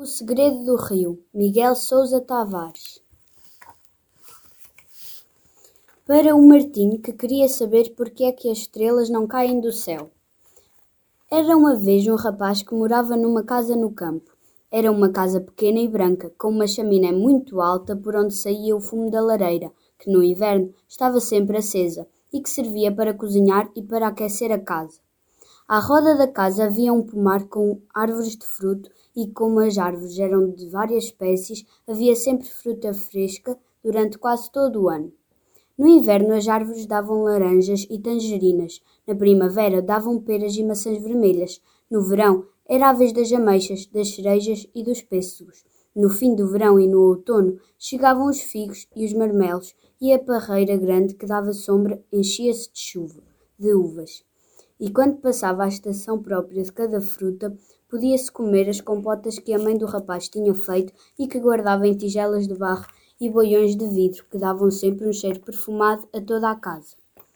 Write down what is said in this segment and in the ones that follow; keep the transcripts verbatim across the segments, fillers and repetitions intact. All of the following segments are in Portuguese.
O Segredo do Rio, Miguel Sousa Tavares. Para o Martim, que queria saber porque é que as estrelas não caem do céu. Era uma vez um rapaz que morava numa casa no campo. Era uma casa pequena e branca, com uma chaminé muito alta por onde saía o fumo da lareira, que no inverno estava sempre acesa e que servia para cozinhar e para aquecer a casa. À roda da casa havia um pomar com árvores de fruto e, como as árvores eram de várias espécies, havia sempre fruta fresca durante quase todo o ano. No inverno as árvores davam laranjas e tangerinas, na primavera davam peras e maçãs vermelhas, no verão era a vez das ameixas, das cerejas e dos pêssegos. No fim do verão e no outono chegavam os figos e os marmelos e a parreira grande que dava sombra enchia-se de chuva, de uvas. E quando passava a estação própria de cada fruta, podia-se comer as compotas que a mãe do rapaz tinha feito e que guardava em tigelas de barro e boiões de vidro, que davam sempre um cheiro perfumado a toda a casa.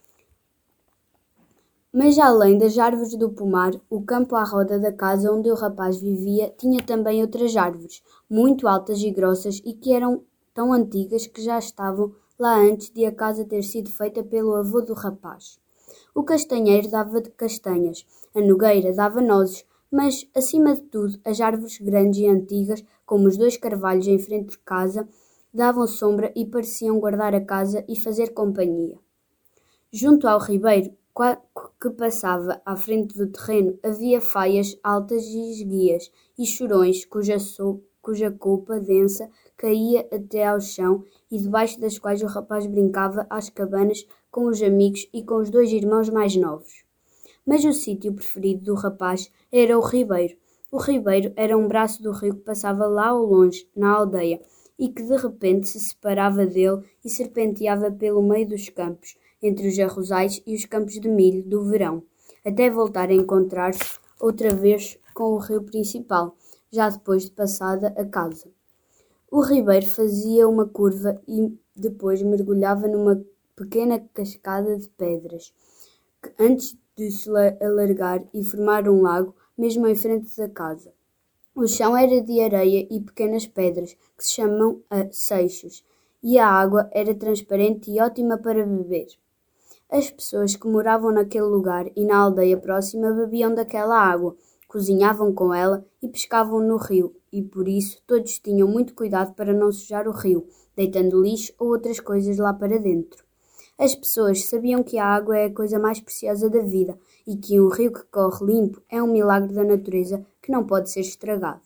Mas além das árvores do pomar, o campo à roda da casa onde o rapaz vivia tinha também outras árvores, muito altas e grossas e que eram tão antigas que já estavam lá antes de a casa ter sido feita pelo avô do rapaz. O castanheiro dava de castanhas, a nogueira dava nozes, mas, acima de tudo, as árvores grandes e antigas, como os dois carvalhos em frente de casa, davam sombra e pareciam guardar a casa e fazer companhia. Junto ao ribeiro que passava à frente do terreno havia faias altas e esguias e chorões cuja, so, cuja copa densa caía até ao chão e debaixo das quais o rapaz brincava às cabanas com os amigos e com os dois irmãos mais novos. Mas o sítio preferido do rapaz era o ribeiro. O ribeiro era um braço do rio que passava lá ao longe, na aldeia, e que de repente se separava dele e serpenteava pelo meio dos campos, entre os arrozais e os campos de milho do verão, até voltar a encontrar-se outra vez com o rio principal, já depois de passada a casa. O ribeiro fazia uma curva e depois mergulhava numa pequena cascada de pedras, que antes de se alargar e formar um lago, mesmo em frente da casa. O chão era de areia e pequenas pedras, que se chamam uh, seixos, e a água era transparente e ótima para beber. As pessoas que moravam naquele lugar e na aldeia próxima bebiam daquela água, cozinhavam com ela e pescavam no rio, e por isso todos tinham muito cuidado para não sujar o rio, deitando lixo ou outras coisas lá para dentro. As pessoas sabiam que a água é a coisa mais preciosa da vida e que um rio que corre limpo é um milagre da natureza que não pode ser estragado.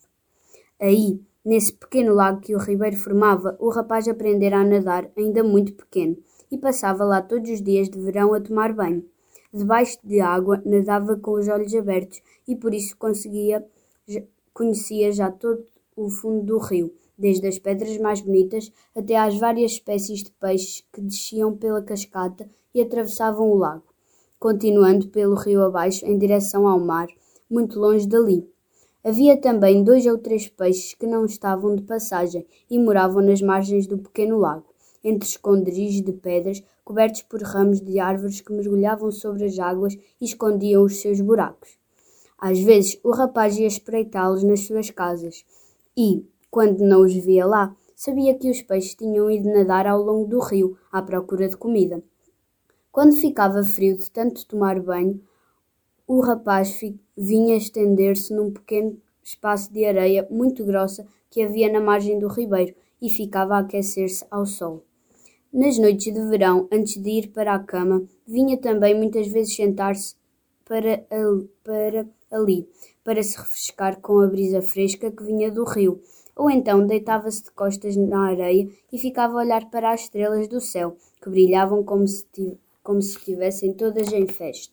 Aí, nesse pequeno lago que o ribeiro formava, o rapaz aprendera a nadar ainda muito pequeno e passava lá todos os dias de verão a tomar banho. Debaixo de água nadava com os olhos abertos e por isso conseguia, conhecia já todo o fundo do rio, desde as pedras mais bonitas até às várias espécies de peixes que desciam pela cascata e atravessavam o lago, continuando pelo rio abaixo em direção ao mar, muito longe dali. Havia também dois ou três peixes que não estavam de passagem e moravam nas margens do pequeno lago, entre esconderijos de pedras cobertos por ramos de árvores que mergulhavam sobre as águas e escondiam os seus buracos. Às vezes o rapaz ia espreitá-los nas suas casas e, quando não os via lá, sabia que os peixes tinham ido nadar ao longo do rio à procura de comida. Quando ficava frio de tanto tomar banho, o rapaz vinha estender-se num pequeno espaço de areia muito grossa que havia na margem do ribeiro e ficava a aquecer-se ao sol. Nas noites de verão, antes de ir para a cama, vinha também muitas vezes sentar-se para, para ali, para se refrescar com a brisa fresca que vinha do rio, ou então deitava-se de costas na areia e ficava a olhar para as estrelas do céu, que brilhavam como se, como se estivessem todas em festa.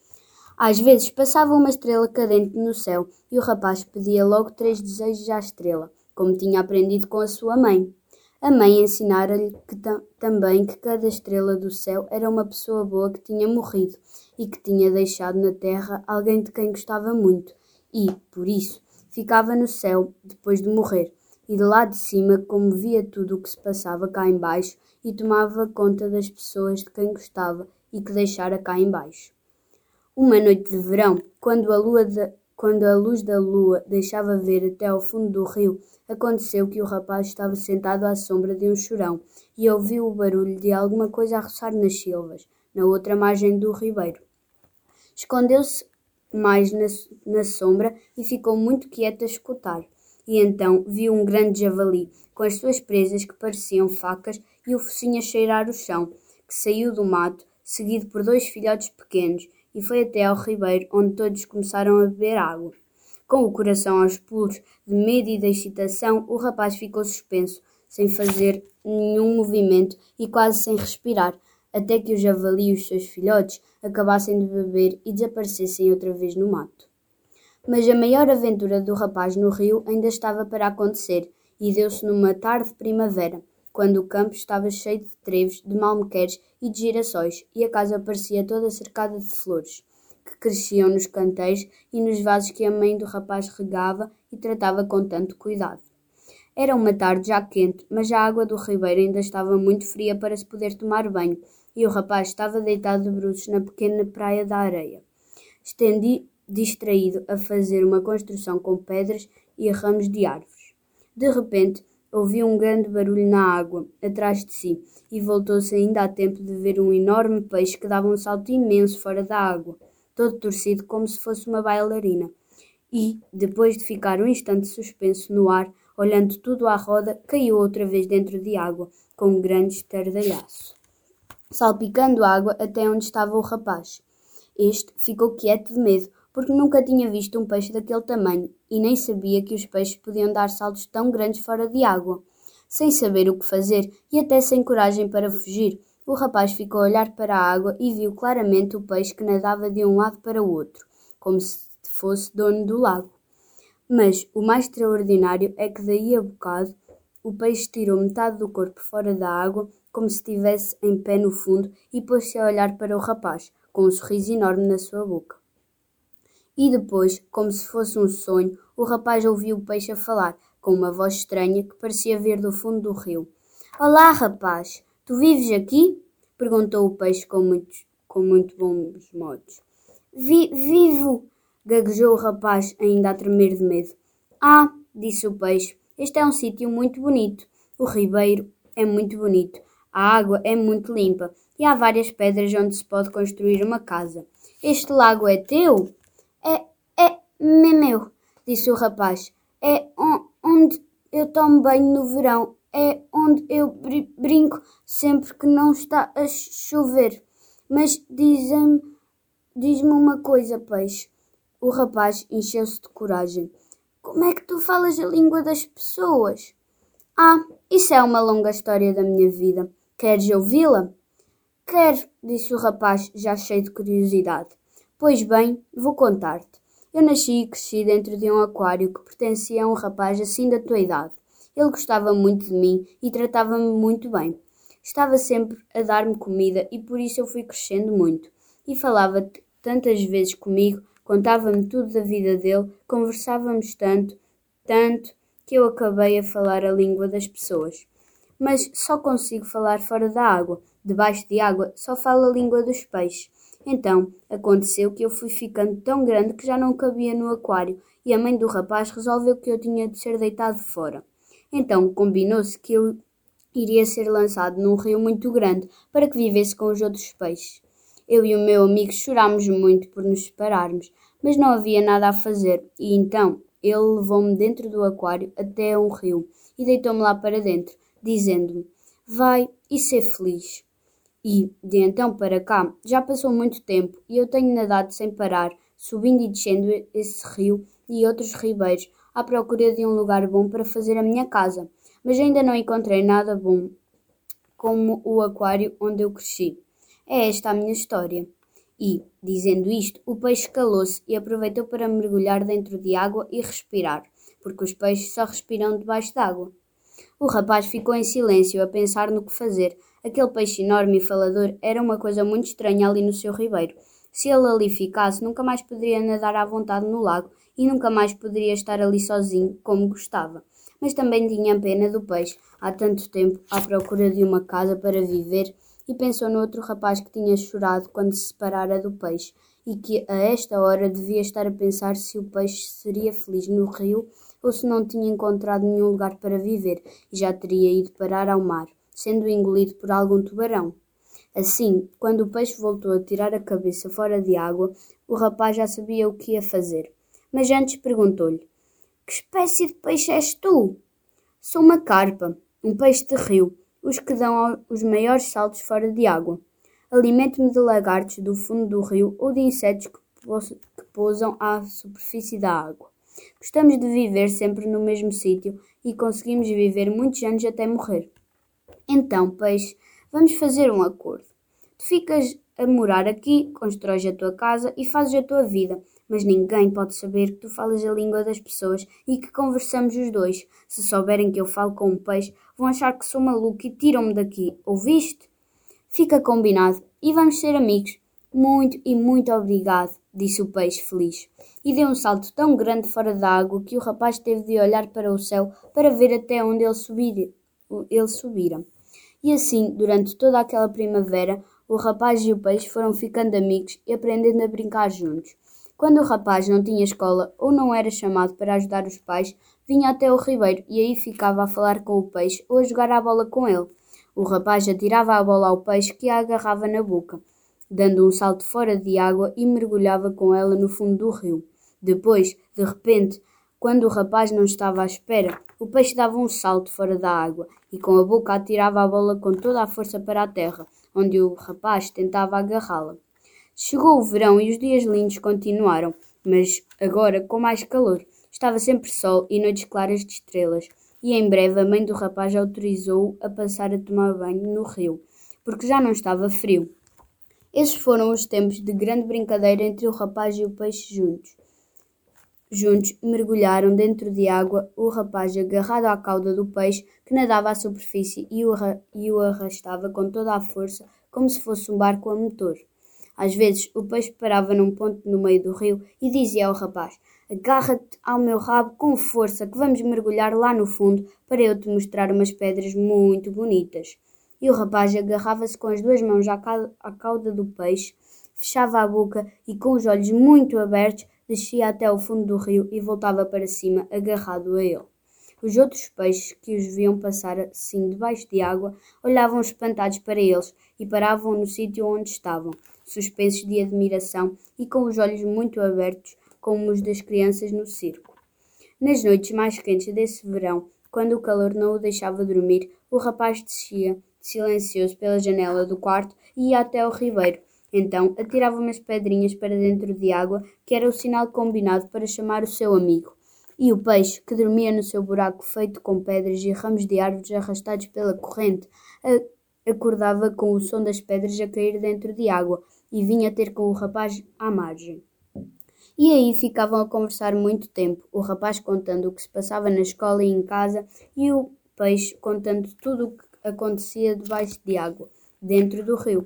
Às vezes passava uma estrela cadente no céu e o rapaz pedia logo três desejos à estrela, como tinha aprendido com a sua mãe. A mãe ensinara-lhe que tam- também que cada estrela do céu era uma pessoa boa que tinha morrido e que tinha deixado na terra alguém de quem gostava muito e, por isso, ficava no céu depois de morrer e de lá de cima como via tudo o que se passava cá embaixo e tomava conta das pessoas de quem gostava e que deixara cá embaixo. Uma noite de verão, quando a lua, de, Quando a luz da lua deixava ver até ao fundo do rio, aconteceu que o rapaz estava sentado à sombra de um chorão e ouviu o barulho de alguma coisa a roçar nas silvas, na outra margem do ribeiro. Escondeu-se mais na, na sombra e ficou muito quieto a escutar. E então viu um grande javali, com as suas presas que pareciam facas e o focinho a cheirar o chão, que saiu do mato, seguido por dois filhotes pequenos, e foi até ao ribeiro, onde todos começaram a beber água. Com o coração aos pulos, de medo e de excitação, o rapaz ficou suspenso, sem fazer nenhum movimento e quase sem respirar, até que o javali e os seus filhotes acabassem de beber e desaparecessem outra vez no mato. Mas a maior aventura do rapaz no rio ainda estava para acontecer, e deu-se numa tarde de primavera, quando o campo estava cheio de trevos, de malmequeres e de girassóis, e a casa parecia toda cercada de flores, que cresciam nos canteiros e nos vasos que a mãe do rapaz regava e tratava com tanto cuidado. Era uma tarde já quente, mas a água do ribeiro ainda estava muito fria para se poder tomar banho, e o rapaz estava deitado de bruços na pequena praia da areia, estendi, distraído a fazer uma construção com pedras e ramos de árvores. De repente, ouviu um grande barulho na água, atrás de si, e voltou-se ainda a tempo de ver um enorme peixe que dava um salto imenso fora da água, todo torcido como se fosse uma bailarina. E, depois de ficar um instante suspenso no ar, olhando tudo à roda, caiu outra vez dentro de água, com um grande estardalhaço, salpicando água até onde estava o rapaz. Este ficou quieto de medo, porque nunca tinha visto um peixe daquele tamanho e nem sabia que os peixes podiam dar saltos tão grandes fora de água. Sem saber o que fazer e até sem coragem para fugir, o rapaz ficou a olhar para a água e viu claramente o peixe que nadava de um lado para o outro, como se fosse dono do lago. Mas o mais extraordinário é que daí a bocado o peixe tirou metade do corpo fora da água, como se estivesse em pé no fundo, e pôs-se a olhar para o rapaz, com um sorriso enorme na sua boca. E depois, como se fosse um sonho, o rapaz ouviu o peixe a falar, com uma voz estranha que parecia vir do fundo do rio. «Olá, rapaz! Tu vives aqui?» perguntou o peixe com, muitos, com muito bons modos. Vi, «Vivo!» gaguejou o rapaz, ainda a tremer de medo. «Ah!» disse o peixe. «Este é um sítio muito bonito. O ribeiro é muito bonito. A água é muito limpa e há várias pedras onde se pode construir uma casa. Este lago é teu?» É, é meu, disse o rapaz. É on, onde eu tomo banho no verão. É onde eu br- brinco sempre que não está a chover. Mas diz-me, diz-me uma coisa, peixe. O rapaz encheu-se de coragem. Como é que tu falas a língua das pessoas? Ah, isso é uma longa história da minha vida. Queres ouvi-la? Quero, disse o rapaz, já cheio de curiosidade. Pois bem, vou contar-te. Eu nasci e cresci dentro de um aquário que pertencia a um rapaz assim da tua idade. Ele gostava muito de mim e tratava-me muito bem. Estava sempre a dar-me comida e por isso eu fui crescendo muito. E falava tantas vezes comigo, contava-me tudo da vida dele, conversávamos tanto, tanto, que eu acabei a falar a língua das pessoas. Mas só consigo falar fora da água. Debaixo de água só falo a língua dos peixes. Então, aconteceu que eu fui ficando tão grande que já não cabia no aquário e a mãe do rapaz resolveu que eu tinha de ser deitado fora. Então, combinou-se que eu iria ser lançado num rio muito grande para que vivesse com os outros peixes. Eu e o meu amigo chorámos muito por nos separarmos, mas não havia nada a fazer e então ele levou-me dentro do aquário até um rio e deitou-me lá para dentro, dizendo-me, vai e ser feliz. E, de então para cá, já passou muito tempo e eu tenho nadado sem parar, subindo e descendo esse rio e outros ribeiros, à procura de um lugar bom para fazer a minha casa. Mas ainda não encontrei nada bom como o aquário onde eu cresci. É esta a minha história. E, dizendo isto, o peixe calou-se e aproveitou para mergulhar dentro de água e respirar, porque os peixes só respiram debaixo d'água. O rapaz ficou em silêncio a pensar no que fazer. Aquele peixe enorme e falador era uma coisa muito estranha ali no seu ribeiro. Se ele ali ficasse, nunca mais poderia nadar à vontade no lago e nunca mais poderia estar ali sozinho como gostava. Mas também tinha pena do peixe, há tanto tempo à procura de uma casa para viver, e pensou no outro rapaz que tinha chorado quando se separara do peixe e que a esta hora devia estar a pensar se o peixe seria feliz no rio ou se não tinha encontrado nenhum lugar para viver e já teria ido parar ao mar, sendo engolido por algum tubarão. Assim, quando o peixe voltou a tirar a cabeça fora de água, o rapaz já sabia o que ia fazer. Mas antes perguntou-lhe: Que espécie de peixe és tu? Sou uma carpa, um peixe de rio, os que dão os maiores saltos fora de água. Alimento-me de lagartos do fundo do rio ou de insetos que pousam à superfície da água. Gostamos de viver sempre no mesmo sítio e conseguimos viver muitos anos até morrer. Então, peixe, vamos fazer um acordo. Tu ficas a morar aqui, constróis a tua casa e fazes a tua vida, mas ninguém pode saber que tu falas a língua das pessoas e que conversamos os dois. Se souberem que eu falo com um peixe, vão achar que sou maluco e tiram-me daqui. Ouviste? Fica combinado e vamos ser amigos. Muito e muito obrigado, disse o peixe feliz, e deu um salto tão grande fora da água que o rapaz teve de olhar para o céu para ver até onde ele, subir, ele subira. E assim, durante toda aquela primavera, o rapaz e o peixe foram ficando amigos e aprendendo a brincar juntos. Quando o rapaz não tinha escola ou não era chamado para ajudar os pais, vinha até o ribeiro e aí ficava a falar com o peixe ou a jogar a bola com ele. O rapaz atirava a bola ao peixe que a agarrava na boca, dando um salto fora de água e mergulhava com ela no fundo do rio. Depois, de repente, quando o rapaz não estava à espera, o peixe dava um salto fora da água e com a boca atirava a bola com toda a força para a terra, onde o rapaz tentava agarrá-la. Chegou o verão e os dias lindos continuaram, mas agora com mais calor. Estava sempre sol e noites claras de estrelas, e em breve a mãe do rapaz autorizou-o a passar a tomar banho no rio, porque já não estava frio. Esses foram os tempos de grande brincadeira entre o rapaz e o peixe juntos. Juntos mergulharam dentro de água, o rapaz agarrado à cauda do peixe que nadava à superfície e o, e o arrastava com toda a força, como se fosse um barco a motor. Às vezes o peixe parava num ponto no meio do rio e dizia ao rapaz: Agarra-te ao meu rabo com força que vamos mergulhar lá no fundo para eu te mostrar umas pedras muito bonitas. E o rapaz agarrava-se com as duas mãos à cauda do peixe, fechava a boca e com os olhos muito abertos descia até ao fundo do rio e voltava para cima agarrado a ele. Os outros peixes que os viam passar assim debaixo de água olhavam espantados para eles e paravam no sítio onde estavam, suspensos de admiração e com os olhos muito abertos como os das crianças no circo. Nas noites mais quentes desse verão, quando o calor não o deixava dormir, o rapaz descia, silencioso, pela janela do quarto e ia até ao ribeiro. Então atirava umas pedrinhas para dentro de água, que era o sinal combinado para chamar o seu amigo. E o peixe, que dormia no seu buraco feito com pedras e ramos de árvores arrastados pela corrente, acordava com o som das pedras a cair dentro de água e vinha ter com o rapaz à margem. E aí ficavam a conversar muito tempo, o rapaz contando o que se passava na escola e em casa e o peixe contando tudo o que acontecia debaixo de água, dentro do rio.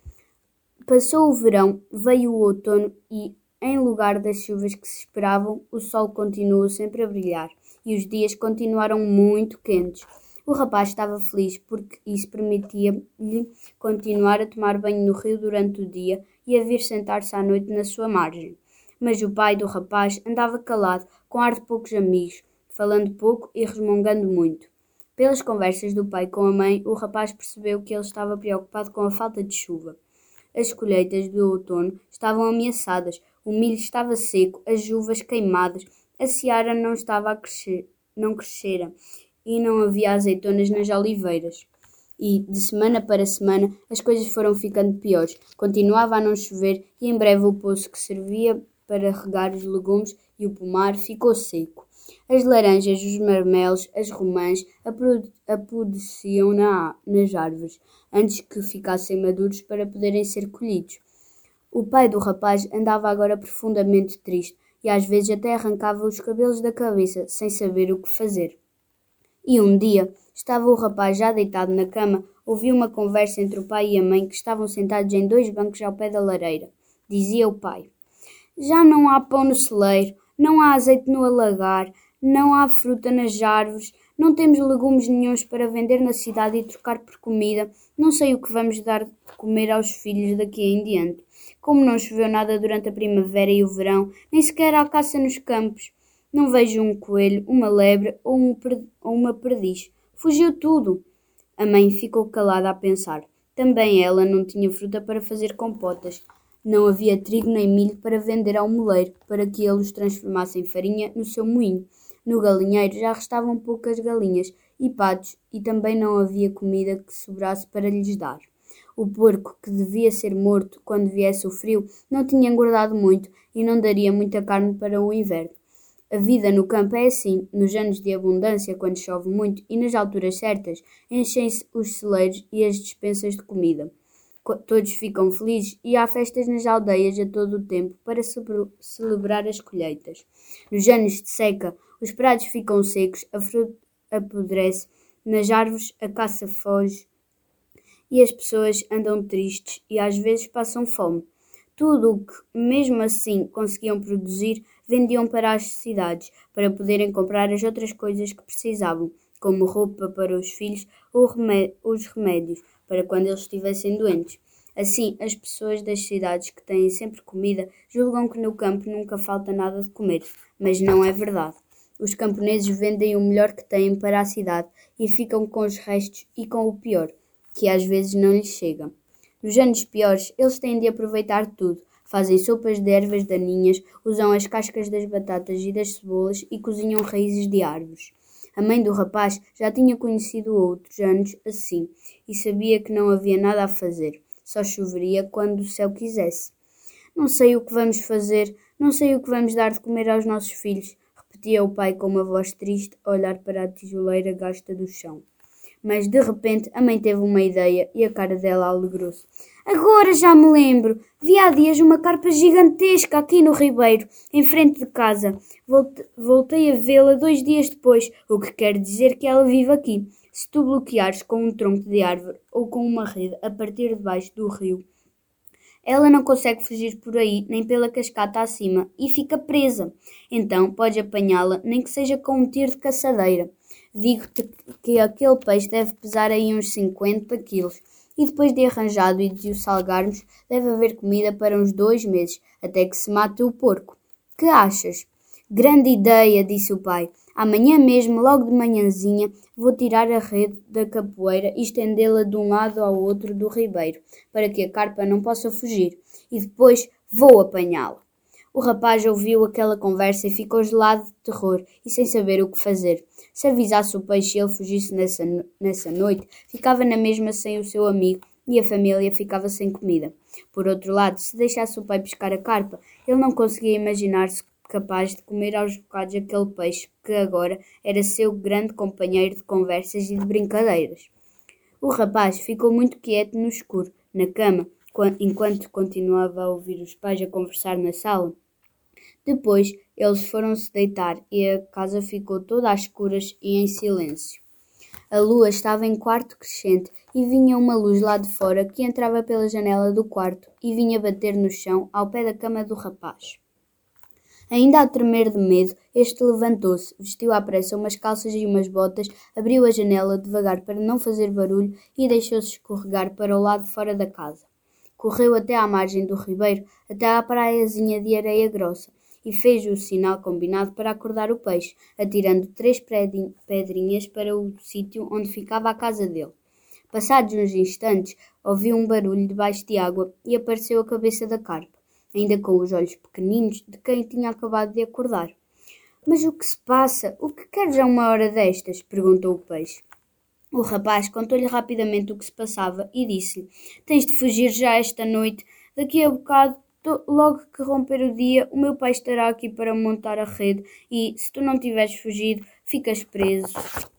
Passou o verão, veio o outono e, em lugar das chuvas que se esperavam, o sol continuou sempre a brilhar e os dias continuaram muito quentes. O rapaz estava feliz porque isso permitia-lhe continuar a tomar banho no rio durante o dia e a vir sentar-se à noite na sua margem. Mas o pai do rapaz andava calado, com ar de poucos amigos, falando pouco e resmungando muito. Pelas conversas do pai com a mãe, o rapaz percebeu que ele estava preocupado com a falta de chuva. As colheitas do outono estavam ameaçadas, o milho estava seco, as uvas queimadas, a seara não estava a crescer, não crescera e não havia azeitonas nas oliveiras. E, de semana para semana, as coisas foram ficando piores. Continuava a não chover e em breve o poço que servia para regar os legumes e o pomar ficou seco. As laranjas, os marmelos, as romãs apodreciam na, nas árvores, antes que ficassem maduros para poderem ser colhidos. O pai do rapaz andava agora profundamente triste e às vezes até arrancava os cabelos da cabeça, sem saber o que fazer. E um dia, estava o rapaz já deitado na cama, ouviu uma conversa entre o pai e a mãe que estavam sentados em dois bancos ao pé da lareira. Dizia o pai: Já não há pão no celeiro, não há azeite no alagar, não há fruta nas árvores, não temos legumes nenhuns para vender na cidade e trocar por comida, não sei o que vamos dar de comer aos filhos daqui em diante. Como não choveu nada durante a primavera e o verão, nem sequer há caça nos campos. Não vejo um coelho, uma lebre ou, um per- ou uma perdiz. Fugiu tudo. A mãe ficou calada a pensar. Também ela não tinha fruta para fazer compotas. Não havia trigo nem milho para vender ao moleiro, para que ele os transformasse em farinha no seu moinho. No galinheiro já restavam poucas galinhas e patos, e também não havia comida que sobrasse para lhes dar. O porco, que devia ser morto quando viesse o frio, não tinha engordado muito e não daria muita carne para o inverno. A vida no campo é assim, nos anos de abundância, quando chove muito, e nas alturas certas, enchem-se os celeiros e as despensas de comida. Todos ficam felizes e há festas nas aldeias a todo o tempo para celebrar as colheitas. Nos anos de seca, os prados ficam secos, a fruta apodrece, nas árvores a caça foge e as pessoas andam tristes e às vezes passam fome. Tudo o que, mesmo assim, conseguiam produzir, vendiam para as cidades, para poderem comprar as outras coisas que precisavam, como roupa para os filhos ou remé- os remédios, para quando eles estivessem doentes. Assim, as pessoas das cidades que têm sempre comida julgam que no campo nunca falta nada de comer, mas não é verdade. Os camponeses vendem o melhor que têm para a cidade e ficam com os restos e com o pior, que às vezes não lhes chega. Nos anos piores, eles têm de aproveitar tudo. Fazem sopas de ervas daninhas, usam as cascas das batatas e das cebolas e cozinham raízes de árvores. A mãe do rapaz já tinha conhecido outros anos assim e sabia que não havia nada a fazer. Só choveria quando o céu quisesse. Não sei o que vamos fazer, não sei o que vamos dar de comer aos nossos filhos, repetia o pai com uma voz triste a olhar para a tijoleira gasta do chão. Mas, de repente, a mãe teve uma ideia e a cara dela alegrou-se. Agora já me lembro. Vi há dias uma carpa gigantesca aqui no ribeiro, em frente de casa. Voltei a vê-la dois dias depois, o que quer dizer que ela vive aqui. Se tu bloqueares com um tronco de árvore ou com uma rede a partir de baixo do rio, ela não consegue fugir por aí nem pela cascata acima e fica presa. Então podes apanhá-la, nem que seja com um tiro de caçadeira. Digo-te que aquele peixe deve pesar aí uns cinquenta quilos e depois de arranjado e de o salgarmos, deve haver comida para uns dois meses, até que se mate o porco. Que achas? Grande ideia, disse o pai. Amanhã mesmo, logo de manhãzinha, vou tirar a rede da capoeira e estendê-la de um lado ao outro do ribeiro, para que a carpa não possa fugir, e depois vou apanhá-la. O rapaz ouviu aquela conversa e ficou gelado de terror e sem saber o que fazer. Se avisasse o peixe e ele fugisse nessa, nessa noite, ficava na mesma sem o seu amigo e a família ficava sem comida. Por outro lado, se deixasse o pai pescar a carpa, ele não conseguia imaginar-se capaz de comer aos bocados aquele peixe que agora era seu grande companheiro de conversas e de brincadeiras. O rapaz ficou muito quieto no escuro, na cama, enquanto continuava a ouvir os pais a conversar na sala. Depois, eles foram-se deitar e a casa ficou toda às escuras e em silêncio. A lua estava em quarto crescente e vinha uma luz lá de fora que entrava pela janela do quarto e vinha bater no chão ao pé da cama do rapaz. Ainda a tremer de medo, este levantou-se, vestiu à pressa umas calças e umas botas, abriu a janela devagar para não fazer barulho e deixou-se escorregar para o lado de fora da casa. Correu até à margem do ribeiro, até à praiazinha de areia grossa, e fez o sinal combinado para acordar o peixe, atirando três pedrinhas para o sítio onde ficava a casa dele. Passados uns instantes, ouviu um barulho debaixo de água e apareceu a cabeça da carpa, ainda com os olhos pequeninos de quem tinha acabado de acordar. — Mas o que se passa? O que queres a uma hora destas? — perguntou o peixe. O rapaz contou-lhe rapidamente o que se passava e disse-lhe: — Tens de fugir já esta noite. Daqui a bocado, logo que romper o dia, o meu pai estará aqui para montar a rede e, se tu não tiveres fugido, ficas preso.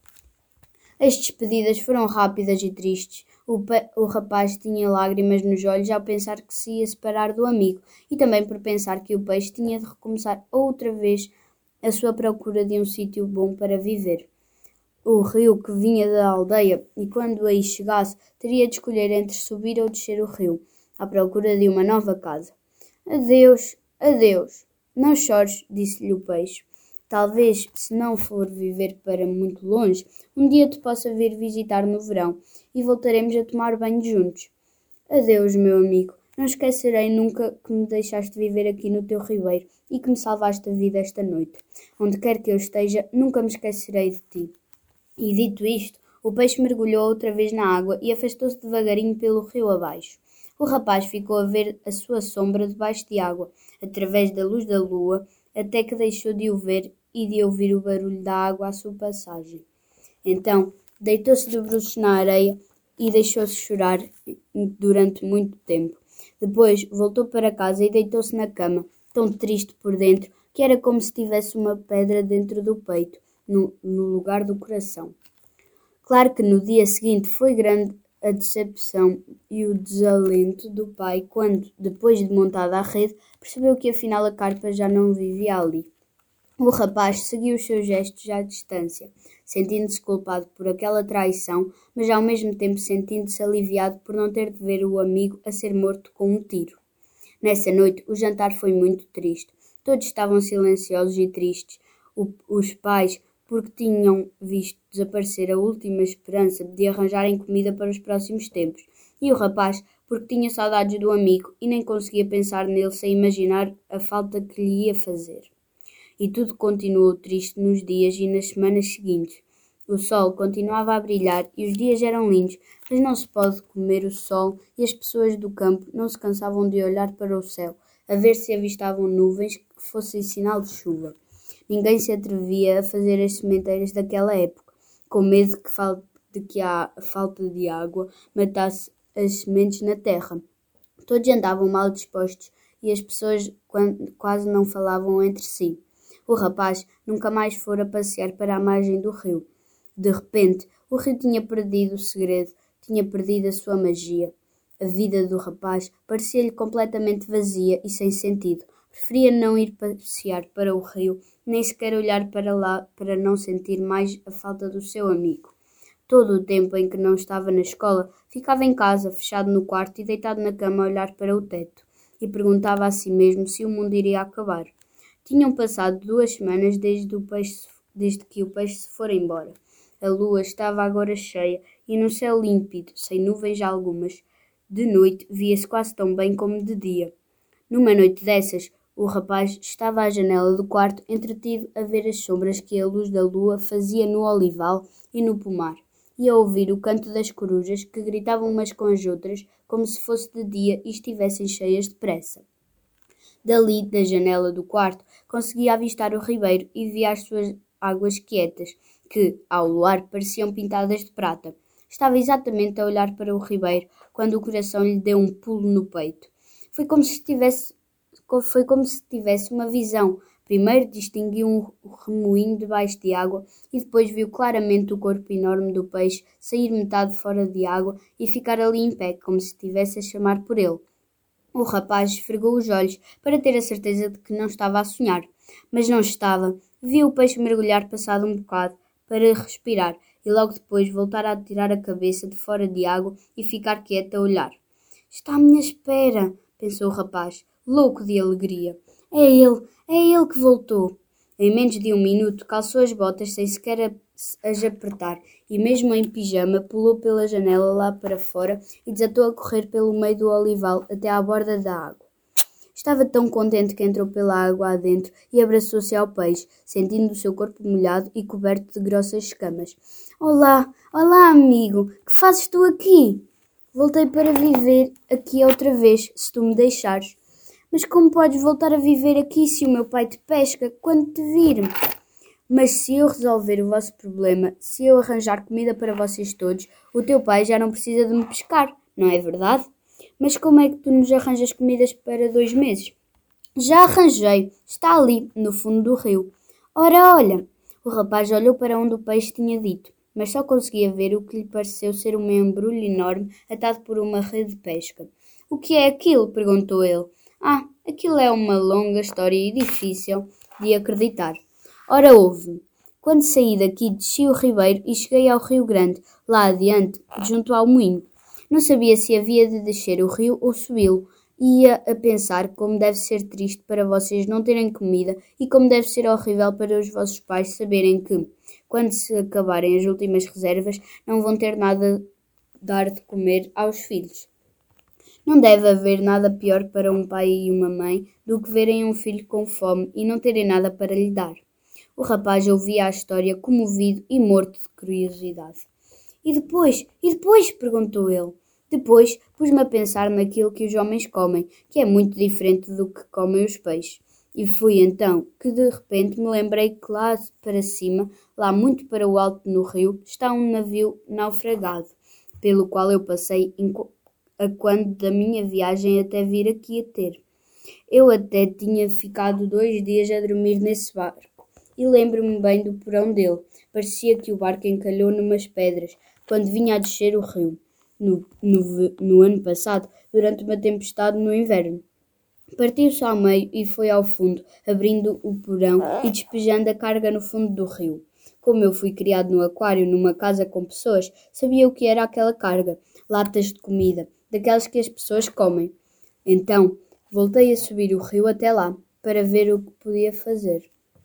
As despedidas foram rápidas e tristes. O, pa- o rapaz tinha lágrimas nos olhos ao pensar que se ia separar do amigo e também por pensar que o peixe tinha de recomeçar outra vez a sua procura de um sítio bom para viver. O rio que vinha da aldeia e quando aí chegasse teria de escolher entre subir ou descer o rio, à procura de uma nova casa. — Adeus, adeus. Não chores, disse-lhe o peixe. Talvez, se não for viver para muito longe, um dia te possa vir visitar no verão e voltaremos a tomar banho juntos. Adeus, meu amigo. Não esquecerei nunca que me deixaste viver aqui no teu ribeiro e que me salvaste a vida esta noite. Onde quer que eu esteja, nunca me esquecerei de ti. E dito isto, o peixe mergulhou outra vez na água e afastou-se devagarinho pelo rio abaixo. O rapaz ficou a ver a sua sombra debaixo de água, através da luz da lua, até que deixou de o ver e de ouvir o barulho da água à sua passagem. Então, deitou-se de bruços na areia e deixou-se chorar durante muito tempo. Depois, voltou para casa e deitou-se na cama, tão triste por dentro, que era como se tivesse uma pedra dentro do peito, no, no lugar do coração. Claro que no dia seguinte foi grande a decepção e o desalento do pai quando, depois de montada a rede, percebeu que afinal a carpa já não vivia ali. O rapaz seguiu os seus gestos à distância, sentindo-se culpado por aquela traição, mas ao mesmo tempo sentindo-se aliviado por não ter de ver o amigo a ser morto com um tiro. Nessa noite o jantar foi muito triste. Todos estavam silenciosos e tristes. O, os pais, porque tinham visto desaparecer a última esperança de arranjarem comida para os próximos tempos, e o rapaz, porque tinha saudades do amigo e nem conseguia pensar nele sem imaginar a falta que lhe ia fazer. E tudo continuou triste nos dias e nas semanas seguintes. O sol continuava a brilhar e os dias eram lindos, mas não se pode comer o sol e as pessoas do campo não se cansavam de olhar para o céu, a ver se avistavam nuvens que fossem sinal de chuva. Ninguém se atrevia a fazer as sementeiras daquela época, com medo que fal- de que a falta de água matasse as sementes na terra. Todos andavam mal dispostos e as pessoas quase não falavam entre si. O rapaz nunca mais fora passear para a margem do rio. De repente, o rio tinha perdido o segredo, tinha perdido a sua magia. A vida do rapaz parecia-lhe completamente vazia e sem sentido. Preferia não ir passear para o rio, nem sequer olhar para lá para não sentir mais a falta do seu amigo. Todo o tempo em que não estava na escola, ficava em casa, fechado no quarto e deitado na cama a olhar para o teto, e perguntava a si mesmo se o mundo iria acabar. Tinham passado duas semanas desde, o peixe, desde que o peixe se fora embora. A lua estava agora cheia e no céu límpido, sem nuvens algumas. De noite via-se quase tão bem como de dia. Numa noite dessas, o rapaz estava à janela do quarto, entretido a ver as sombras que a luz da lua fazia no olival e no pomar, e a ouvir o canto das corujas que gritavam umas com as outras como se fosse de dia e estivessem cheias de pressa. Dali, da janela do quarto, conseguia avistar o ribeiro e via as suas águas quietas, que, ao luar, pareciam pintadas de prata. Estava exatamente a olhar para o ribeiro, quando o coração lhe deu um pulo no peito. Foi como se tivesse, foi como se tivesse uma visão. Primeiro distinguiu um remoinho debaixo de água e depois viu claramente o corpo enorme do peixe sair metade fora de água e ficar ali em pé, como se estivesse a chamar por ele. O rapaz esfregou os olhos para ter a certeza de que não estava a sonhar. Mas não estava. Viu o peixe mergulhar passado um bocado para respirar e logo depois voltar a tirar a cabeça de fora de água e ficar quieto a olhar. Está à minha espera, pensou o rapaz, louco de alegria. É ele, é ele que voltou. Em menos de um minuto calçou as botas sem sequer as apertar e mesmo em pijama pulou pela janela lá para fora e desatou a correr pelo meio do olival até à borda da água. Estava tão contente que entrou pela água adentro e abraçou-se ao peixe, sentindo o seu corpo molhado e coberto de grossas escamas. Olá, olá amigo, que fazes tu aqui? Voltei para viver aqui outra vez, se tu me deixares. Mas como podes voltar a viver aqui se o meu pai te pesca quando te vir? Mas se eu resolver o vosso problema, se eu arranjar comida para vocês todos, o teu pai já não precisa de me pescar, não é verdade? Mas como é que tu nos arranjas comidas para dois meses? Já arranjei, está ali, no fundo do rio. Ora, olha! O rapaz olhou para onde o peixe tinha dito, mas só conseguia ver o que lhe pareceu ser um embrulho enorme atado por uma rede de pesca. O que é aquilo? Perguntou ele. Ah, aquilo é uma longa história e difícil de acreditar. Ora, ouve-me. Quando saí daqui, desci o ribeiro e cheguei ao Rio Grande, lá adiante, junto ao moinho. Não sabia se havia de descer o rio ou subi-lo. Ia a pensar como deve ser triste para vocês não terem comida e como deve ser horrível para os vossos pais saberem que, quando se acabarem as últimas reservas, não vão ter nada a dar de comer aos filhos. Não deve haver nada pior para um pai e uma mãe do que verem um filho com fome e não terem nada para lhe dar. O rapaz ouvia a história comovido e morto de curiosidade. E depois? E depois? Perguntou ele. Depois pus-me a pensar naquilo que os homens comem, que é muito diferente do que comem os peixes. E foi então que de repente me lembrei que lá para cima, lá muito para o alto no rio, está um navio naufragado, pelo qual eu passei a quando da minha viagem até vir aqui a ter. Eu até tinha ficado dois dias a dormir nesse barco, e lembro-me bem do porão dele. Parecia que o barco encalhou numas pedras, quando vinha a descer o rio, no, no, no ano passado, durante uma tempestade no inverno. Partiu-se ao meio e foi ao fundo, abrindo o porão e despejando a carga no fundo do rio. Como eu fui criado no aquário, numa casa com pessoas, sabia o que era aquela carga, latas de comida, daquelas que as pessoas comem. Então, voltei a subir o rio até lá, para ver o que podia fazer.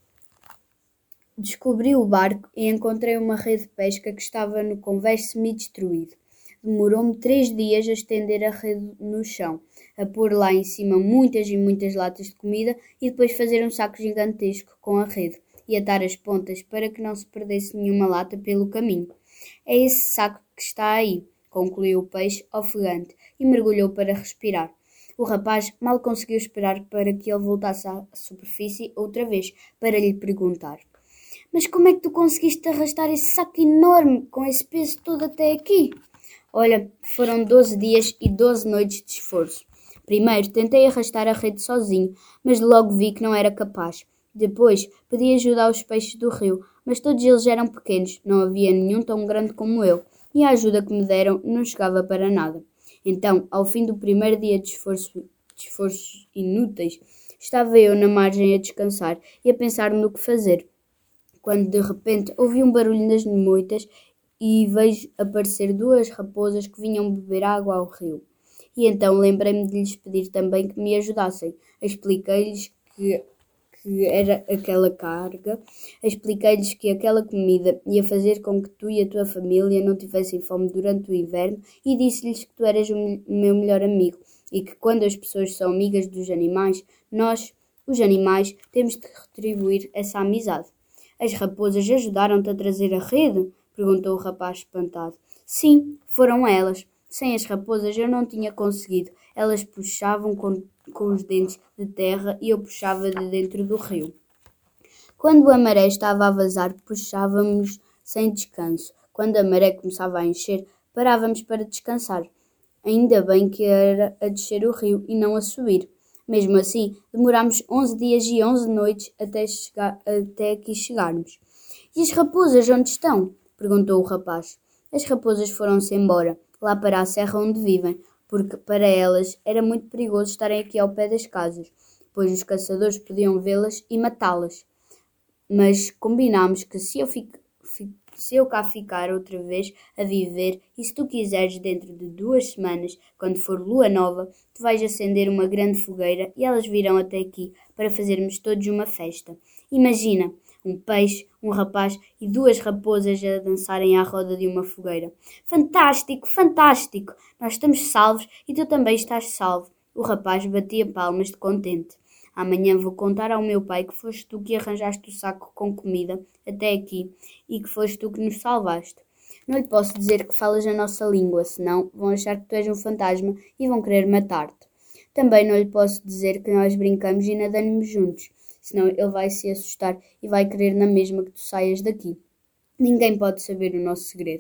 Descobri o barco e encontrei uma rede de pesca que estava no convés semi-destruído. Demorou-me três dias a estender a rede no chão, a pôr lá em cima muitas e muitas latas de comida e depois fazer um saco gigantesco com a rede e atar as pontas para que não se perdesse nenhuma lata pelo caminho. É esse saco que está aí, concluiu o peixe, ofegante, e mergulhou para respirar. O rapaz mal conseguiu esperar para que ele voltasse à superfície outra vez, para lhe perguntar: mas como é que tu conseguiste arrastar esse saco enorme com esse peso todo até aqui? Olha, foram doze dias e doze noites de esforço. Primeiro tentei arrastar a rede sozinho, mas logo vi que não era capaz. Depois pedi ajuda aos peixes do rio, mas todos eles eram pequenos, não havia nenhum tão grande como eu, e a ajuda que me deram não chegava para nada. Então, ao fim do primeiro dia de, esforço, de esforços inúteis, estava eu na margem a descansar e a pensar no que fazer, quando de repente ouvi um barulho nas moitas e vejo aparecer duas raposas que vinham beber água ao rio. E então lembrei-me de lhes pedir também que me ajudassem. Expliquei-lhes que, que era aquela carga, expliquei-lhes que aquela comida ia fazer com que tu e a tua família não tivessem fome durante o inverno e disse-lhes que tu eras o meu melhor amigo e que quando as pessoas são amigas dos animais, nós, os animais, temos de retribuir essa amizade. As raposas ajudaram-te a trazer a rede? Perguntou o rapaz espantado. Sim, foram elas. Sem as raposas eu não tinha conseguido. Elas puxavam com, com os dentes de terra e eu puxava de dentro do rio. Quando a maré estava a vazar, puxávamos sem descanso. Quando a maré começava a encher, parávamos para descansar. Ainda bem que era a descer o rio e não a subir. Mesmo assim, demorámos onze dias e onze noites até, chegar, até aqui chegarmos. E as raposas onde estão? Perguntou o rapaz. As raposas foram-se embora, lá para a serra onde vivem, porque para elas era muito perigoso estarem aqui ao pé das casas, pois os caçadores podiam vê-las e matá-las. Mas combinámos que se eu, fico, fico, se eu cá ficar outra vez a viver, e se tu quiseres dentro de duas semanas, quando for lua nova, tu vais acender uma grande fogueira e elas virão até aqui para fazermos todos uma festa. Imagina, um peixe, um rapaz e duas raposas a dançarem à roda de uma fogueira. Fantástico, fantástico! Nós estamos salvos e tu também estás salvo. O rapaz batia palmas de contente. Amanhã vou contar ao meu pai que foste tu que arranjaste o saco com comida até aqui e que foste tu que nos salvaste. Não lhe posso dizer que falas a nossa língua, senão vão achar que tu és um fantasma e vão querer matar-te. Também não lhe posso dizer que nós brincamos e nadamos juntos, senão ele vai se assustar e vai querer na mesma que tu saias daqui. Ninguém pode saber o nosso segredo.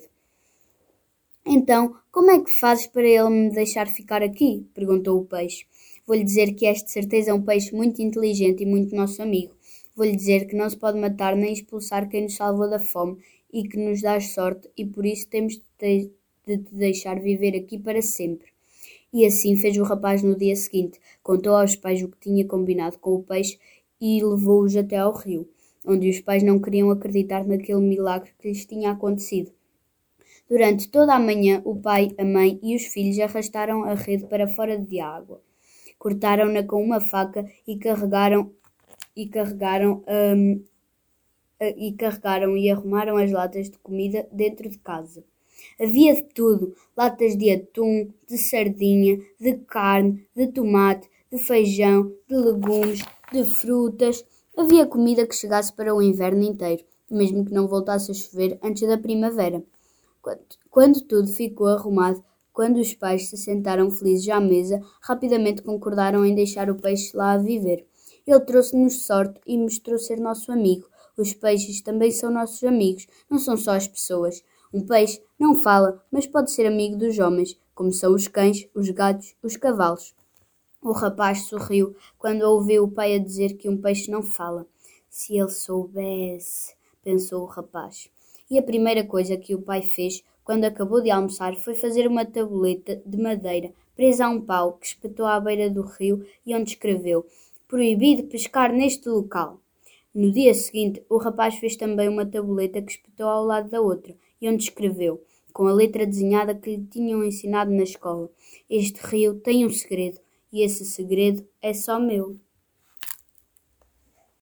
Então, como é que fazes para ele me deixar ficar aqui? Perguntou o peixe. Vou-lhe dizer que és de certeza um peixe muito inteligente e muito nosso amigo. Vou-lhe dizer que não se pode matar nem expulsar quem nos salvou da fome e que nos dás sorte e por isso temos de te, de te deixar viver aqui para sempre. E assim fez o rapaz no dia seguinte. Contou aos pais o que tinha combinado com o peixe e levou-os até ao rio, onde os pais não queriam acreditar naquele milagre que lhes tinha acontecido. Durante toda a manhã, o pai, a mãe e os filhos arrastaram a rede para fora de água. Cortaram-na com uma faca e carregaram e carregaram um, e carregaram e arrumaram as latas de comida dentro de casa. Havia de tudo, latas de atum, de sardinha, de carne, de tomate, de feijão, de legumes, de frutas. Havia comida que chegasse para o inverno inteiro, mesmo que não voltasse a chover antes da primavera. Quando, quando tudo ficou arrumado, quando os pais se sentaram felizes à mesa, rapidamente concordaram em deixar o peixe lá a viver. Ele trouxe-nos sorte e mostrou ser nosso amigo. Os peixes também são nossos amigos, não são só as pessoas. Um peixe não fala, mas pode ser amigo dos homens, como são os cães, os gatos, os cavalos. O rapaz sorriu quando ouviu o pai a dizer que um peixe não fala. Se ele soubesse, pensou o rapaz. E a primeira coisa que o pai fez, quando acabou de almoçar, foi fazer uma tabuleta de madeira presa a um pau que espetou à beira do rio e onde escreveu: proibido pescar neste local. No dia seguinte, o rapaz fez também uma tabuleta que espetou ao lado da outra e onde escreveu, com a letra desenhada que lhe tinham ensinado na escola: este rio tem um segredo e esse segredo é só meu.